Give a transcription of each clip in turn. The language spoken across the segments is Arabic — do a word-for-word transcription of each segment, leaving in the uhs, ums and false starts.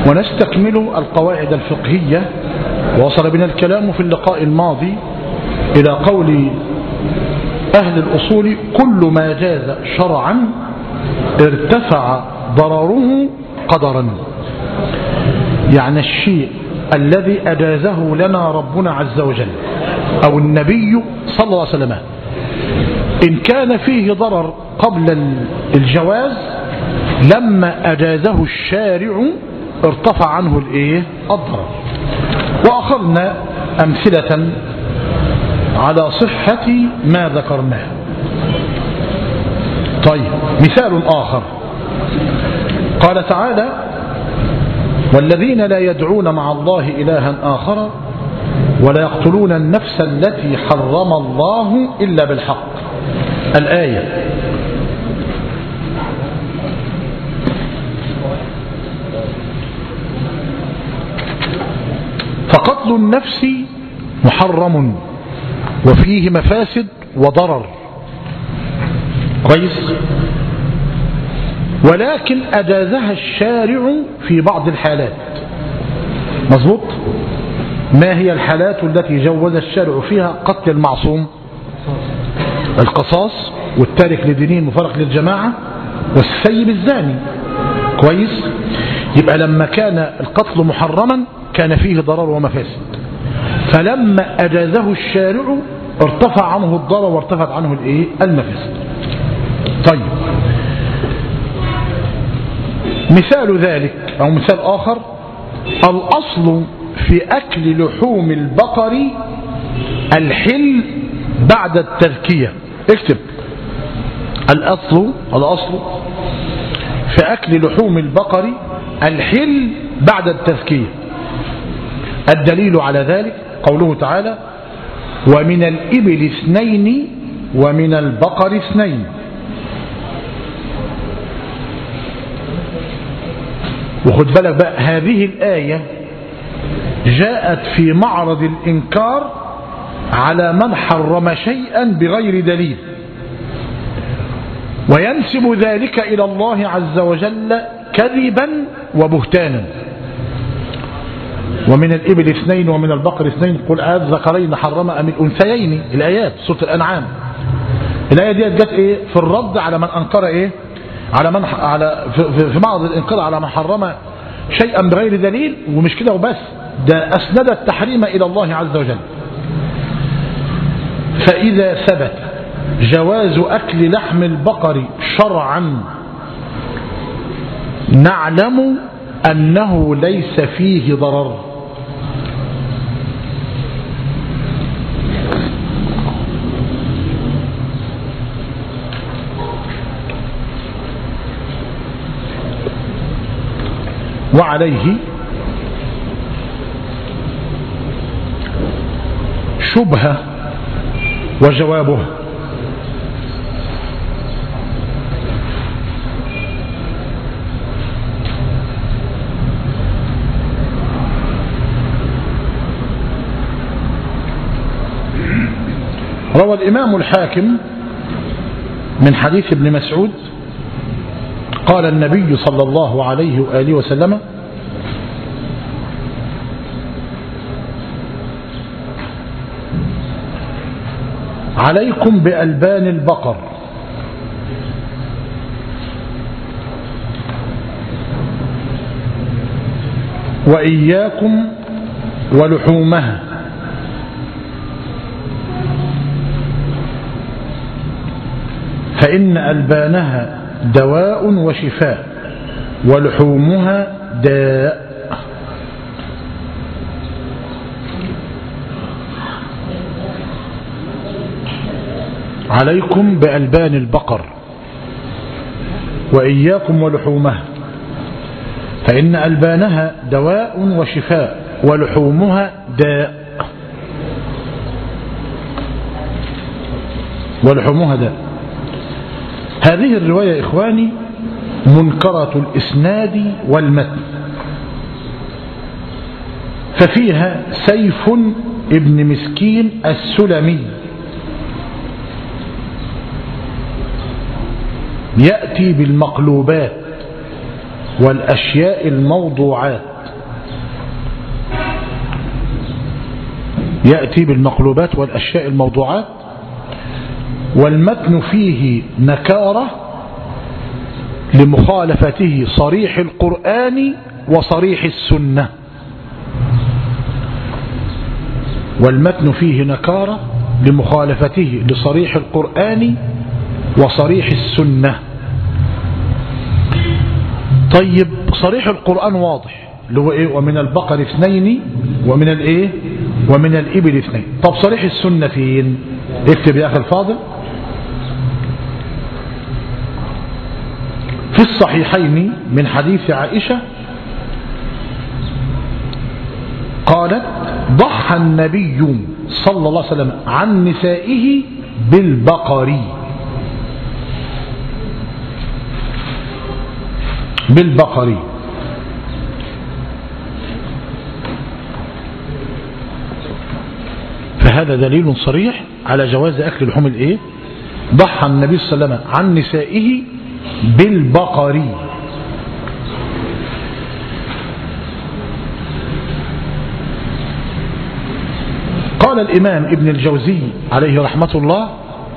ونستكمل القواعد الفقهية. ووصل بنا الكلام في اللقاء الماضي إلى قول أهل الأصول: كل ما جاز شرعا ارتفع ضرره قدرا. يعني الشيء الذي أجازه لنا ربنا عز وجل أو النبي صلى الله عليه وسلم إن كان فيه ضرر قبل الجواز، لما أجازه الشارع ارتفع عنه الايه الضرر. وأخذنا أمثلة على صحة ما ذكرناه. طيب، مثال آخر قال تعالى: والذين لا يدعون مع الله إلها آخر ولا يقتلون النفس التي حرم الله إلا بالحق. الآية. فقتل النفس محرم وفيه مفاسد وضرر، كويس، ولكن أجازها الشارع في بعض الحالات. مظبوط. ما هي الحالات التي جوز الشارع فيها قتل المعصوم؟ القصاص، والتارك لدينه المفارق للجماعة، والسيب الزاني. كويس. يبقى لما كان القتل محرما كان فيه ضرر ومفاسد، فلما أجازه الشارع ارتفع عنه الضرر وارتفعت عنه الايه المفاسد. طيب، مثال ذلك أو مثال آخر: الأصل في أكل لحوم البقر الحل بعد التذكية. اكتب: الأصل الأصل في أكل لحوم البقر الحل بعد التذكية. الدليل على ذلك قوله تعالى: ومن الإبل اثنين ومن البقر اثنين. وخد بالك بقى، هذه الآية جاءت في معرض الإنكار على من حرم شيئا بغير دليل، وينسب ذلك إلى الله عز وجل كذبا وبهتانا. ومن الإبل اثنين ومن البقر اثنين قل أذكرين حرم أم الأنثيين. الآيات سورة الأنعام. الآية دي جت إيه في الرد على من أنكر إيه على من على في, في معرض الإنكار على من حرم شيئا بغير دليل. ومش كده وبس، ده أسند التحريم إلى الله عز وجل. فإذا ثبت جواز أكل لحم البقر شرعا نعلم أنه ليس فيه ضرر. وعليه شبهة وجوابه. روى الإمام الحاكم من حديث ابن مسعود قال النبي صلى الله عليه وآله وسلم: عليكم بألبان البقر وإياكم ولحومها، فإن ألبانها دواء وشفاء ولحومها داء. عليكم بألبان البقر وإياكم ولحومها، فإن ألبانها دواء وشفاء ولحومها داء. ولحومها داء. هذه الرواية إخواني منكرة الإسناد والمتن، ففيها سيف ابن مسكين السلمي يأتي بالمقلوبات والأشياء الموضوعات يأتي بالمقلوبات والأشياء الموضوعات. والمتن فيه نكارة لمخالفته صريح القرآن وصريح السنة. والمتن فيه نكارة لمخالفته لصريح القرآن وصريح السنة. طيب صريح القرآن واضح اللي هو ايه؟ ومن البقر اثنين ومن الايه ومن الإبل اثنين. طب صريح السنة فين؟ اكتب يا أخي الفاضل. في الصحيحين من حديث عائشة قالت ضحى النبي صلى الله عليه وسلم عن نسائه بالبقر بالبقر فهذا دليل صريح على جواز أكل لحوم الايه؟ ضحى النبي صلى الله عليه وسلم عن نسائه بالبقر. قال الإمام ابن الجوزي عليه رحمة الله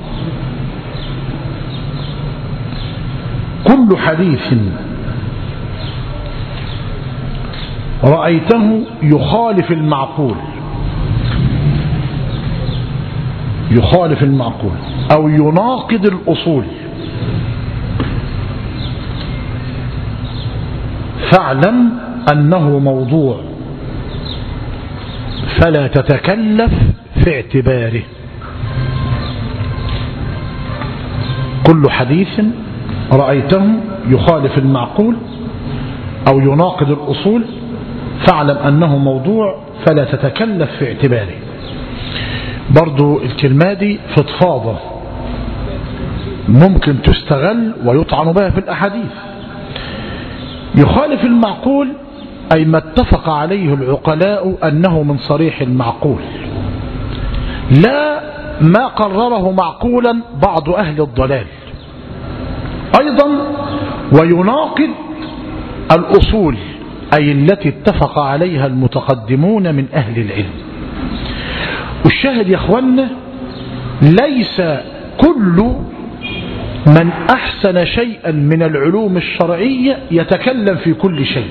كل حديث رأيته يخالف المعقول يخالف المعقول أو يناقض الأصول فاعلم أنه موضوع فلا تتكلف في اعتباره. كل حديث رأيته يخالف المعقول أو يناقض الأصول فاعلم أنه موضوع فلا تتكلف في اعتباره. برضو الكلمة دي فضفاضة ممكن تستغل ويطعن بها في الأحاديث. يخالف المعقول أي ما اتفق عليه العقلاء أنه من صريح المعقول لا ما قرره معقولا بعض أهل الضلال. أيضا ويناقض الأصول أي التي اتفق عليها المتقدمون من أهل العلم. والشاهد يا أخوانا ليس كل من أحسن شيئا من العلوم الشرعية يتكلم في كل شيء،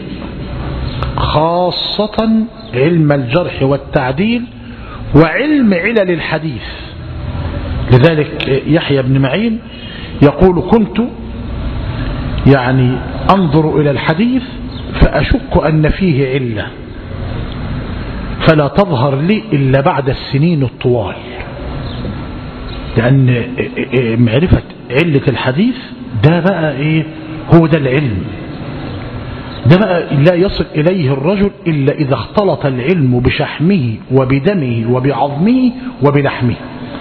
خاصة علم الجرح والتعديل وعلم علل الحديث. لذلك يحيى بن معين يقول كنت يعني أنظر إلى الحديث فأشك أن فيه علة فلا تظهر لي إلا بعد السنين الطوال، لأن معرفة علة الحديث ده بقى إيه؟ هو ده العلم، ده بقى لا يصل إليه الرجل إلا إذا اختلط العلم بشحمه وبدمه وبعظمه وبلحمه.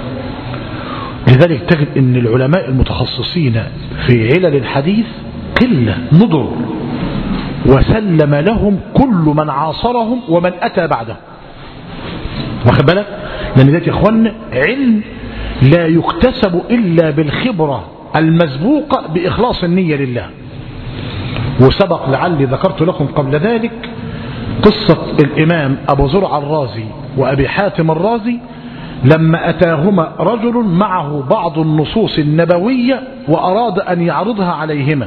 لذلك تجد أن العلماء المتخصصين في علل الحديث قلة نضر، وسلم لهم كل من عاصرهم ومن أتى بعدهم. واخد بالك؟ لأن ذات يا إخوان علم لا يكتسب إلا بالخبرة المسبوقة بإخلاص النية لله. وسبق لعلي ذكرت لكم قبل ذلك قصة الإمام أبو زرع الرازي وأبي حاتم الرازي لما أتاهما رجل معه بعض النصوص النبوية وأراد أن يعرضها عليهما،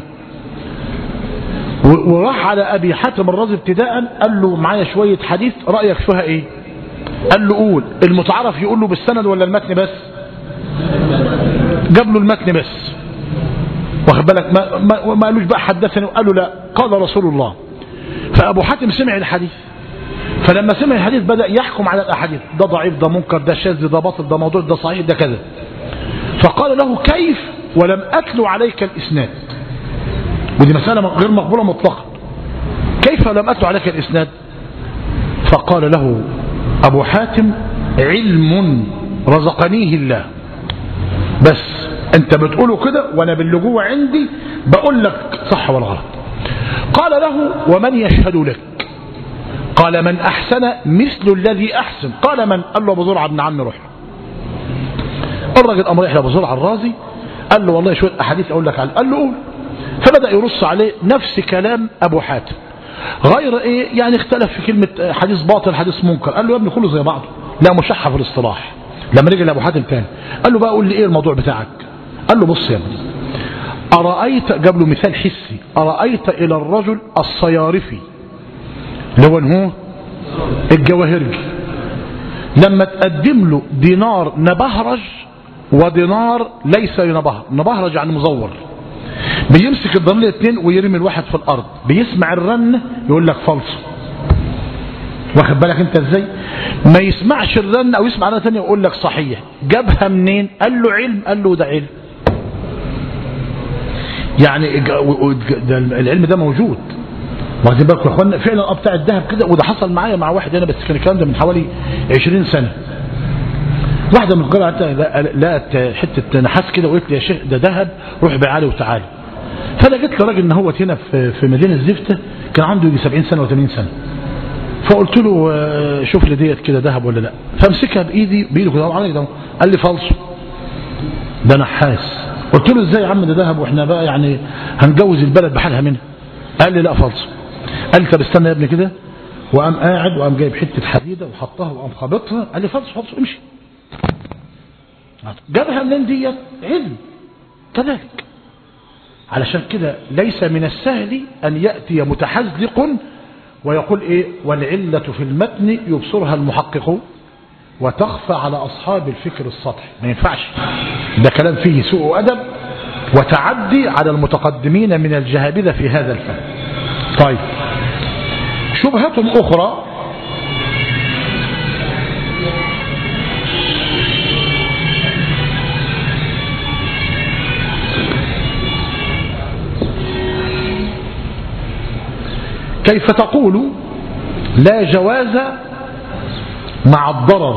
وراح على أبي حاتم الرازي ابتداء قال له معايا شوية حديث رأيك فيها إيه؟ قال له قول. المتعرف يقول له بالسند ولا المتن بس؟ جاب له المتن بس، واخد بالك؟ ما, ما, ما قالوش بقى حدثني، قال له لا قال رسول الله. فأبو حاتم سمع الحديث، فلما سمع الحديث بدأ يحكم على الأحاديث، ده ضعيف ده منكر ده شاذ ده باطل ده موضوع ده صحيح ده كذا. فقال له كيف ولم أتلو عليك الإسناد؟ ودي مسألة غير مقبولة مطلقا. كيف لم أتلو عليك الإسناد؟ فقال له أبو حاتم علم رزقنيه الله، بس أنت بتقوله كده وأنا باللجوء عندي بقول لك صح ولا غلط. قال له ومن يشهد لك؟ قال من أحسن مثل الذي أحسن. قال من؟ قال له أبو زرعة بن عم روح. الراجل أمر يحيى أبو زرعة الرازي قال له والله شوية أحاديث أقول لك عليه. قال له قول. فبدأ يرص عليه نفس كلام أبو حاتم، غير إيه يعني اختلف في كلمة حديث باطل حديث منكر. قال له يا ابني كله زي بعضه، لا مشحة في الاصطلاح. لما رجع لأبو حاتم تاني قال له بقى قول لي ايه الموضوع بتاعك؟ قال له بص يا ابني، أرأيت، جاب له مثال حسي، أرأيت إلى الرجل الصيارفي اللي هو هو الجواهرجي لما تقدم له دينار نبهرج ودينار ليس نبهرج، نبهرج يعني مزور، بيمسك الدينار الاثنين ويرمي الواحد في الأرض، بيسمع الرن يقول لك فالص. واخد بالك انت ازاي؟ ما يسمعش الرن او يسمع رنه ثانيه ويقول لك صحيح. جابها منين؟ قال له علم. قال له ده علم، يعني ده العلم ده موجود. واخدين بالكم يا اخوانا؟ فعلا اه بتاع الذهب كده، وده حصل معايا مع واحد انا، بس كان الكلام ده من حوالي عشرين سنه. واحده من القرى لقت حته نحاس كده وقالت لي يا شيخ ده ذهب، روح بيعالي وتعالى. فانا جيت لراجل ان هو هنا في في مدينه زفته، كان عنده يجي سبعين سنه وثمانين سنه، فقلت له شوف لي ديت كده ذهب ولا لا. فامسكها بايدي بايده كده قال لي فالصو، ده نحاس. قلت له ازاي يا عم ده ذهب واحنا بقى يعني هنجوز البلد بحالها منها؟ قال لي لا فالصو. قال لي طب استنى يا ابني كده، وقام قاعد وقام جايب حته حديده وحطها وقام خابطها، قال لي فالصو فالصو امشي. جابها منين ديت؟ علم كذلك. علشان كده ليس من السهل ان ياتي متحزلق ويقول ايه والعلة في المتن يبصرها المحققون وتخفى على اصحاب الفكر السطحي. ما ينفعش، ده كلام فيه سوء ادب وتعدي على المتقدمين من الجهابذة في هذا الفن. طيب شبهة اخرى، كيف تقول لا جواز مع الضرر؟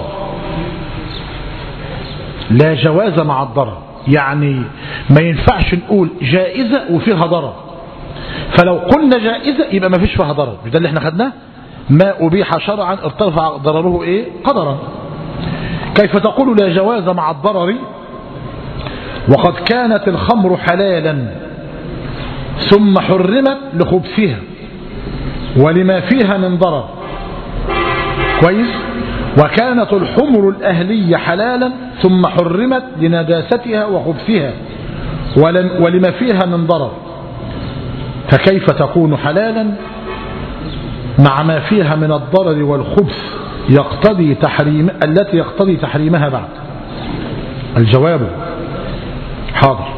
لا جواز مع الضرر يعني ما ينفعش نقول جائزة وفيها ضرر، فلو قلنا جائزة يبقى ما فيش فيها ضرر. ده اللي احنا خدناه، ما أبيح شرعا ارتفع ضرره ايه قدرا. كيف تقول لا جواز مع الضرر وقد كانت الخمر حلالا ثم حرمت لخبثها ولما فيها من ضرر؟ كويس. وكانت الحمر الأهلية حلالا ثم حرمت لنجاستها وخبثها ولما فيها من ضرر، فكيف تكون حلالا مع ما فيها من الضرر والخبث يقتضي تحريم التي يقتضي تحريمها بعد؟ الجواب حاضر.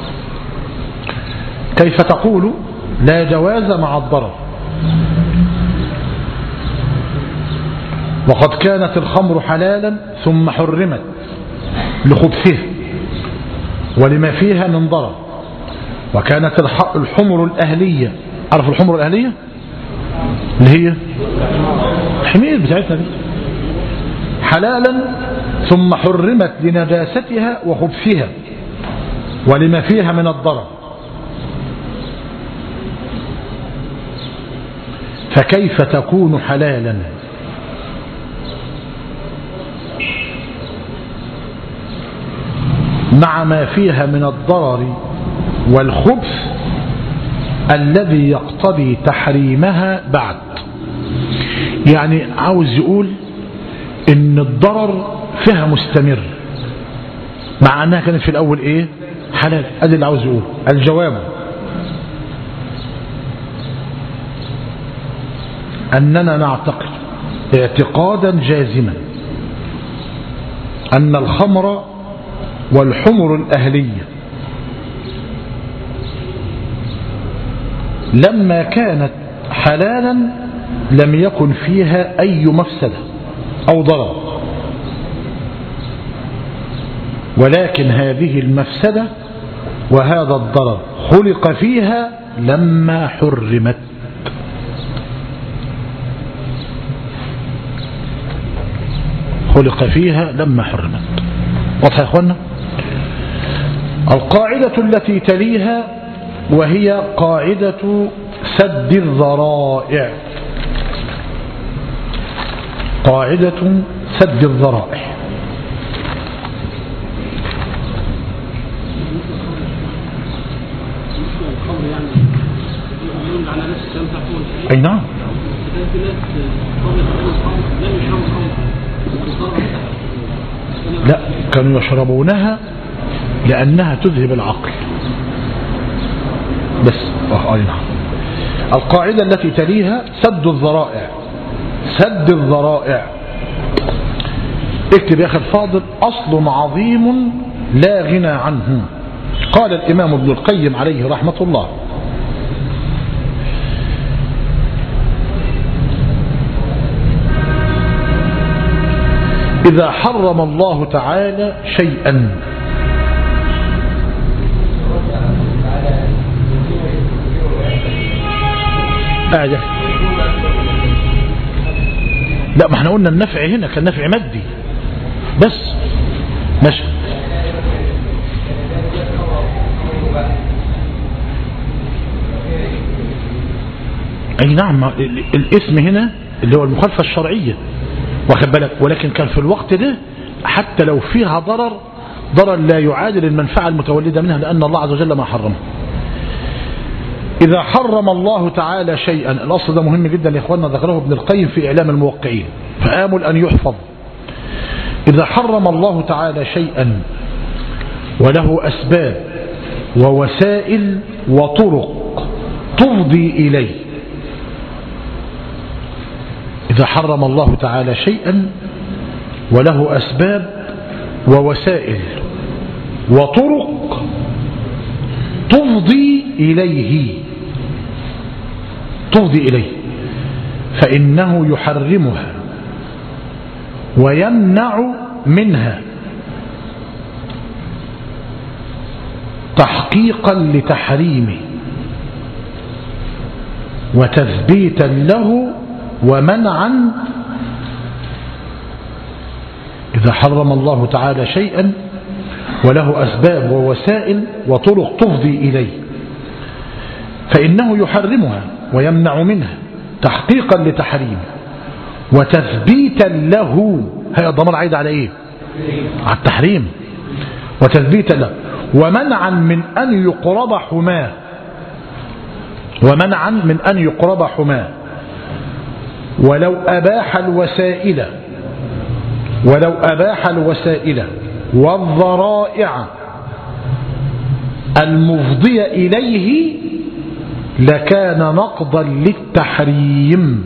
كيف تقول لا جواز مع الضرر وقد كانت الخمر حلالا ثم حرمت لخبثها ولما فيها من ضرر، وكانت الحمر الأهلية، عرف الحمر الأهلية اللي هي الحمير بتاعتنا دي، حلالا ثم حرمت لنجاستها وخبثها ولما فيها من الضرر، فكيف تكون حلالا مع ما فيها من الضرر والخبث الذي يقتضي تحريمها بعد؟ يعني عاوز يقول ان الضرر فيها مستمر مع انها كانت في الاول ايه حلال. ادي اللي عاوز يقول. الجواب اننا نعتقد اعتقادا جازما ان الخمر والحمر الأهلية لما كانت حلالا لم يكن فيها أي مفسدة أو ضرر، ولكن هذه المفسدة وهذا الضرر خلق فيها لما حرمت. خلق فيها لما حرمت. واضح يا اخوانا؟ القاعدة التي تليها وهي قاعدة سد الذرائع. قاعدة سد الذرائع. أي نعم. لا، كانوا يشربونها لأنها تذهب العقل بس. اه اي نعم. القاعدة التي تليها سد الذرائع. سد الذرائع، اكتب يا اخي الفاضل: أصل عظيم لا غنى عنه. قال الإمام ابن القيم عليه رحمة الله: إذا حرم الله تعالى شيئا أعجب. لا، ما احنا قلنا النفع هنا كان نفع مادي بس. ماشي. اي نعم، الاسم هنا اللي هو المخالفة الشرعية، واخد بالك، ولكن كان في الوقت ده حتى لو فيها ضرر، ضرر لا يعادل المنفعة المتولدة منها، لأن الله عز وجل ما حرمه. إذا حرم الله تعالى شيئا، الأصل ده مهم جدا يا إخواننا، ذكره ابن القيم في إعلام الموقعين، فآمل أن يحفظ. إذا حرم الله تعالى شيئا وله أسباب ووسائل وطرق تفضي إليه. إذا حرم الله تعالى شيئا وله أسباب ووسائل وطرق تفضي إليه تفضي إليه فإنه يحرمها ويمنع منها تحقيقا لتحريمه وتثبيتا له ومنعا. إذا حرم الله تعالى شيئا وله أسباب ووسائل وطرق تفضي إليه فإنه يحرمها ويمنع منها تحقيقا لتحريمه وتثبيتا له. هي الضمان عايد على إيه؟ على التحريم. وتثبيتا له ومنعا من أن يقرب حماه ومنعا من أن يقرب حماه ولو أباح الوسائل ولو أباح الوسائل والذرائع المفضية إليه لكان نقضا للتحريم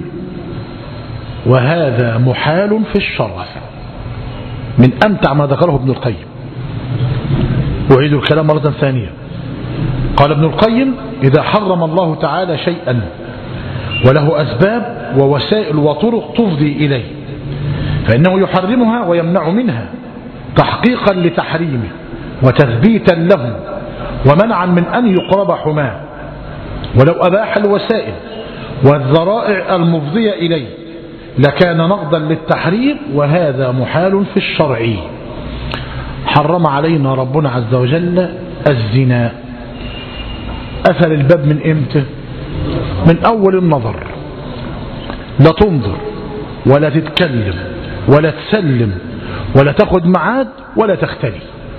وهذا محال في الشرع. من أمتع ما ذكره ابن القيم. أعيد الكلام مرة ثانية. قال ابن القيم: إذا حرم الله تعالى شيئا وله أسباب ووسائل وطرق تفضي إليه فإنه يحرمها ويمنع منها تحقيقا لتحريمه وتثبيتا له ومنعا من أن يقرب حماه ولو أباح الوسائل والذرائع المفضية إليه لكان نقضا للتحريم وهذا محال في الشرع. حرم علينا ربنا عز وجل الزنا. أثر الباب من إمتى؟ من أول النظر. لا تنظر ولا تتكلم ولا تسلم ولا تاخد معاد ولا تختلي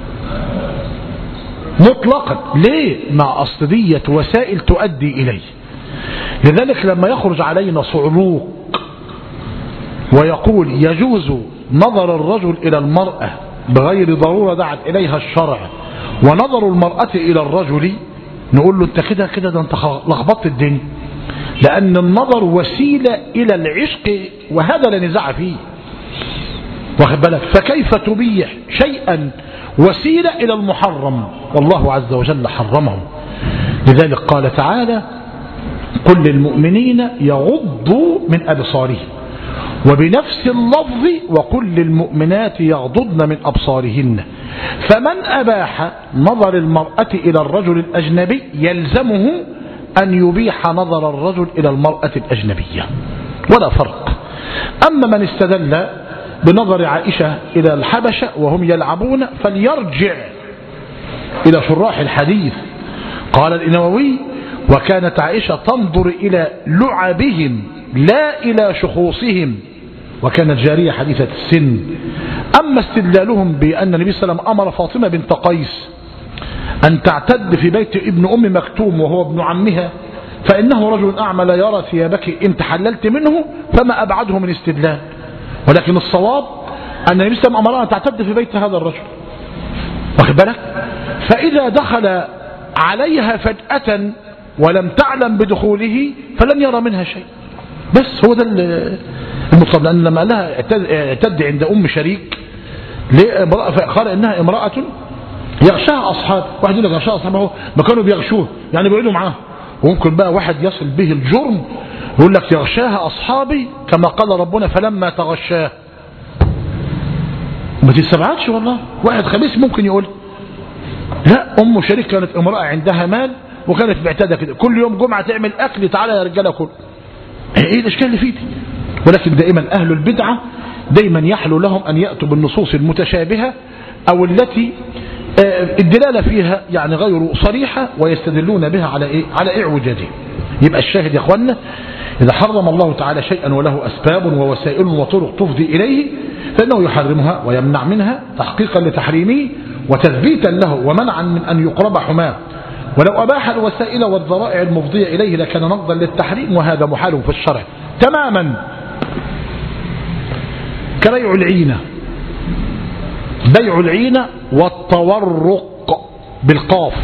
مطلقا. ليه؟ مع أصلية وسائل تؤدي إليه. لذلك لما يخرج علينا صعلوك ويقول يجوز نظر الرجل إلى المرأة بغير ضرورة دعت إليها الشرع ونظر المرأة إلى الرجل، نقول له انت كده كده ده انت لخبطت الدنيا، لأن النظر وسيلة إلى العشق وهذا لا نزاع فيه، واخد بالك؟ فكيف تبيح شيئا وسيلة إلى المحرم والله عز وجل حرمه. لذلك قال تعالى: قل للمؤمنين يغضوا من أبصارهم، وبنفس اللفظ وقل للمؤمنات يغضضن من أبصارهن. فمن أباح نظر المرأة إلى الرجل الأجنبي يلزمه أن يبيح نظر الرجل إلى المرأة الأجنبية ولا فرق. أما من استدل بنظر عائشة إلى الحبشة وهم يلعبون فليرجع إلى شراح الحديث. قال النووي: وكانت عائشة تنظر إلى لعبهم لا إلى شخوصهم، وكانت جارية حديثة السن. أما استدلالهم بأن النبي صلى الله عليه وسلم أمر فاطمة بنت قيس أن تعتد في بيت ابن أم مكتوم وهو ابن عمها فإنه رجل أعمى لا يرى ثيابك إن تحللت منه، فما أبعده من استدلال. ولكن الصواب أن النبي صلى الله عليه وسلم أمرها أن تعتد في بيت هذا الرجل، واخد بالك؟ فإذا دخل عليها فجأة ولم تعلم بدخوله فلن يرى منها شيء. بس هو ده المطلب. لأن لما قال لها اعتد عند أم شريك قال إنها امرأة يغشاها أصحاب. واحد يقول لك يغشاها أصحابه، ما كانوا بيغشوه يعني بيقعدوا معاه. وممكن بقى واحد يصل به الجرم يقول لك يغشاها أصحابي كما قال ربنا فلما تغشاه. ما تستبعدش والله، واحد خبيث ممكن يقول. لا، أم شريك كانت امرأة عندها مال وكانت معتادة كده، كل يوم جمعة تعمل أكل، تعالى يا رجالة كل. ايه الاشكال اللي فيه دي؟ ولكن دائما اهل البدعة دائما يحلو لهم ان يأتوا بالنصوص المتشابهة او التي الدلالة فيها يعني غير صريحة ويستدلون بها على ايه؟ على اعوجاجه. يبقى الشاهد يا اخوانا، اذا حرم الله تعالى شيئا وله اسباب ووسائل وطرق تفضي اليه فانه يحرمها ويمنع منها تحقيقا لتحريمه وتثبيتا له ومنعا من ان يقرب حماه. ولو أباح الوسائل والذرائع المفضية إليه لكان نقضا للتحريم، وهذا محال في الشرع تماما. كبيع العينة، بيع العينة والتورق بالقاف.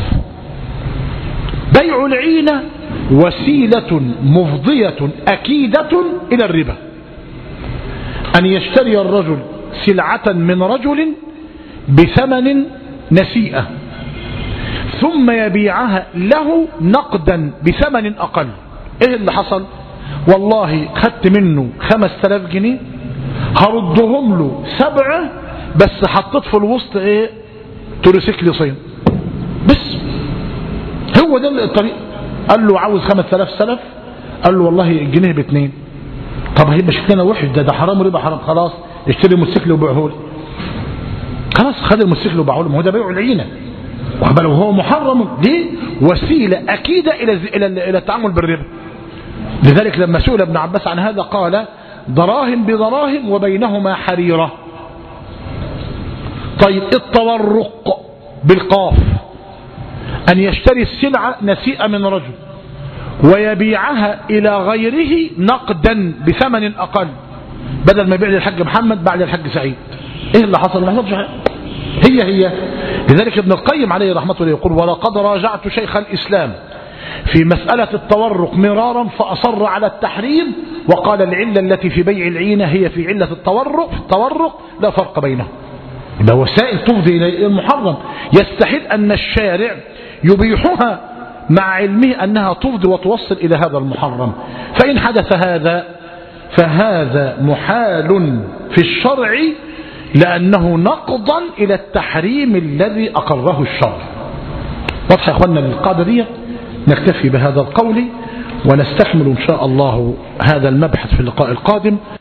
بيع العينة وسيلة مفضية أكيدة إلى الربا، أن يشتري الرجل سلعة من رجل بثمن نسيئة ثم يبيعها له نقدا بثمن أقل. ايه اللي حصل؟ والله خدت منه خمس تلاف جنيه هردهم له سبعة، بس حطيت في الوسط ايه؟ توريسيكل صين. بس هو ده الطريق. قال له عاوز خمس تلاف سلف، قال له والله الجنيه باتنين. طب هيبقى شكلنا وحش، ده ده حرام وربا حرام. خلاص اشتري موتوسيكل وبيعه لي. خلاص خد الموتوسيكل وباعه له. ما هو ده بيع العينة، وهو هو محرم. دي وسيلة أكيدة إلى إلى إلى التعامل بالربا. لذلك لما سئل ابن عباس عن هذا قال دراهم بدراهم وبينهما حريرة. طيب التورق بالقاف، أن يشتري السلعة نسيئة من رجل ويبيعها إلى غيره نقدا بثمن أقل، بدل ما يبيع للحاج محمد باع للحاج سعيد. إيه اللي حصل؟ ما حصلش. هي هي. لذلك ابن القيم عليه رحمة الله يقول ولقد راجعت شيخ الإسلام في مسألة التورق مرارا فأصر على التحريم وقال العلة التي في بيع العينة هي في علة التورق. التورق لا فرق بينه، ده وسائل تفضي إلى المحرم. يستحيل أن الشارع يبيحها مع علمه أنها تفضي وتوصل إلى هذا المحرم. فإن حدث هذا فهذا محال في الشرع لأنه نقضا إلى التحريم الذي أقره الشرع. واضح يا أخوانا القاعدة دي؟ نكتفي بهذا القول ونستكمل إن شاء الله هذا المبحث في اللقاء القادم.